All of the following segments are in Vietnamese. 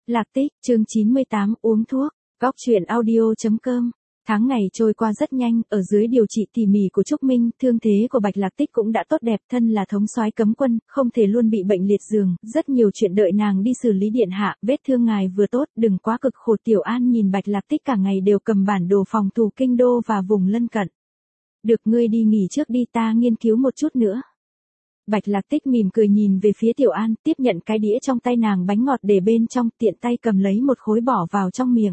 Lạc Tích, chương 98, uống thuốc. Góc truyện audio.com. Tháng ngày trôi qua rất nhanh, ở dưới điều trị tỉ mỉ của Trúc Minh, thương thế của Bạch Lạc Tích cũng đã tốt đẹp, thân là thống soái cấm quân, không thể luôn bị bệnh liệt giường, rất nhiều chuyện đợi nàng đi xử lý điện hạ, vết thương ngài vừa tốt, đừng quá cực khổ. Tiểu An nhìn Bạch Lạc Tích cả ngày đều cầm bản đồ phòng thủ kinh đô và vùng lân cận. Được, ngươi đi nghỉ trước đi, ta nghiên cứu một chút nữa. Bạch Lạc Tích mỉm cười nhìn về phía Tiểu An, tiếp nhận cái đĩa trong tay nàng, bánh ngọt để bên trong, tiện tay cầm lấy một khối bỏ vào trong miệng.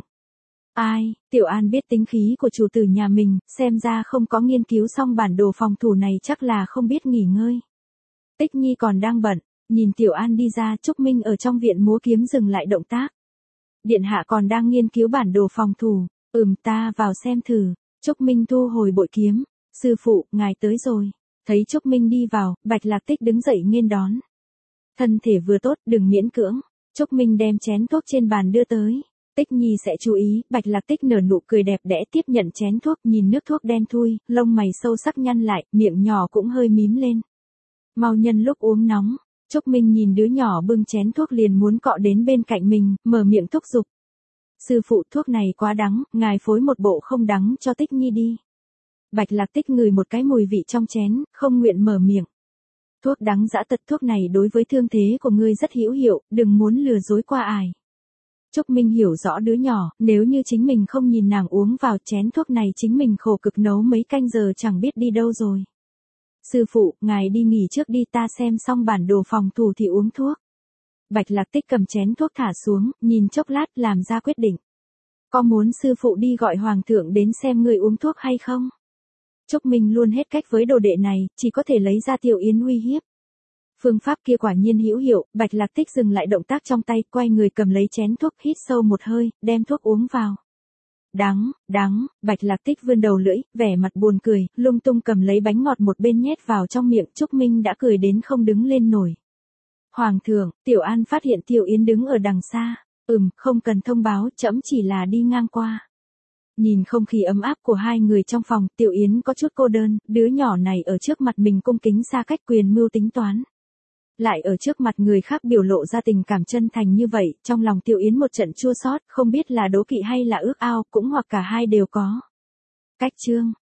Ai, Tiểu An biết tính khí của chủ tử nhà mình, xem ra không có nghiên cứu xong bản đồ phòng thủ này, chắc là không biết nghỉ ngơi. Tích Nhi còn đang bận, nhìn Tiểu An đi ra, Trúc Minh ở trong viện múa kiếm dừng lại động tác. Điện hạ còn đang nghiên cứu bản đồ phòng thủ, ta vào xem thử. Trúc Minh thu hồi bội kiếm, sư phụ, ngài tới rồi. Thấy Trúc Minh đi vào, Bạch Lạc Tích đứng dậy nghênh đón. Thân thể vừa tốt, đừng miễn cưỡng. Trúc Minh đem chén thuốc trên bàn đưa tới. Tích Nhi sẽ chú ý. Bạch Lạc Tích nở nụ cười đẹp đẽ tiếp nhận chén thuốc, nhìn nước thuốc đen thui, lông mày sâu sắc nhăn lại, miệng nhỏ cũng hơi mím lên. Mau nhân lúc uống nóng. Trúc Minh nhìn đứa nhỏ bưng chén thuốc liền muốn cọ đến bên cạnh mình, mở miệng thúc giục. Sư phụ, thuốc này quá đắng, ngài phối một bộ không đắng cho Tích Nhi đi. Bạch Lạc Tích ngửi một cái mùi vị trong chén, không nguyện mở miệng. Thuốc đắng dã tật, thuốc này đối với thương thế của ngươi rất hữu hiệu, đừng muốn lừa dối qua ải. Trúc Minh hiểu rõ đứa nhỏ, nếu như chính mình không nhìn nàng uống vào chén thuốc này, chính mình khổ cực nấu mấy canh giờ chẳng biết đi đâu rồi. Sư phụ, ngài đi nghỉ trước đi, ta xem xong bản đồ phòng thủ thì uống thuốc. Bạch Lạc Tích cầm chén thuốc thả xuống, nhìn chốc lát làm ra quyết định. Có muốn sư phụ đi gọi hoàng thượng đến xem người uống thuốc hay không? Trúc Minh luôn hết cách với đồ đệ này, chỉ có thể lấy ra Tiểu Yến uy hiếp. Phương pháp kia quả nhiên hữu hiệu, Bạch Lạc Tích dừng lại động tác trong tay, quay người cầm lấy chén thuốc, hít sâu một hơi, đem thuốc uống vào. Đắng, Bạch Lạc Tích vươn đầu lưỡi, vẻ mặt buồn cười, lung tung cầm lấy bánh ngọt một bên nhét vào trong miệng, Trúc Minh đã cười đến không đứng lên nổi. Hoàng thượng, Tiểu An phát hiện Tiểu Yến đứng ở đằng xa. Không cần thông báo, trẫm chỉ là đi ngang qua. Nhìn không khí ấm áp của hai người trong phòng, Tiểu Yến có chút cô đơn, đứa nhỏ này ở trước mặt mình cung kính xa cách, quyền mưu tính toán. Lại ở trước mặt người khác biểu lộ ra tình cảm chân thành như vậy, trong lòng Tiểu Yến một trận chua xót, không biết là đố kỵ hay là ước ao, cũng hoặc cả hai đều có. Cách chương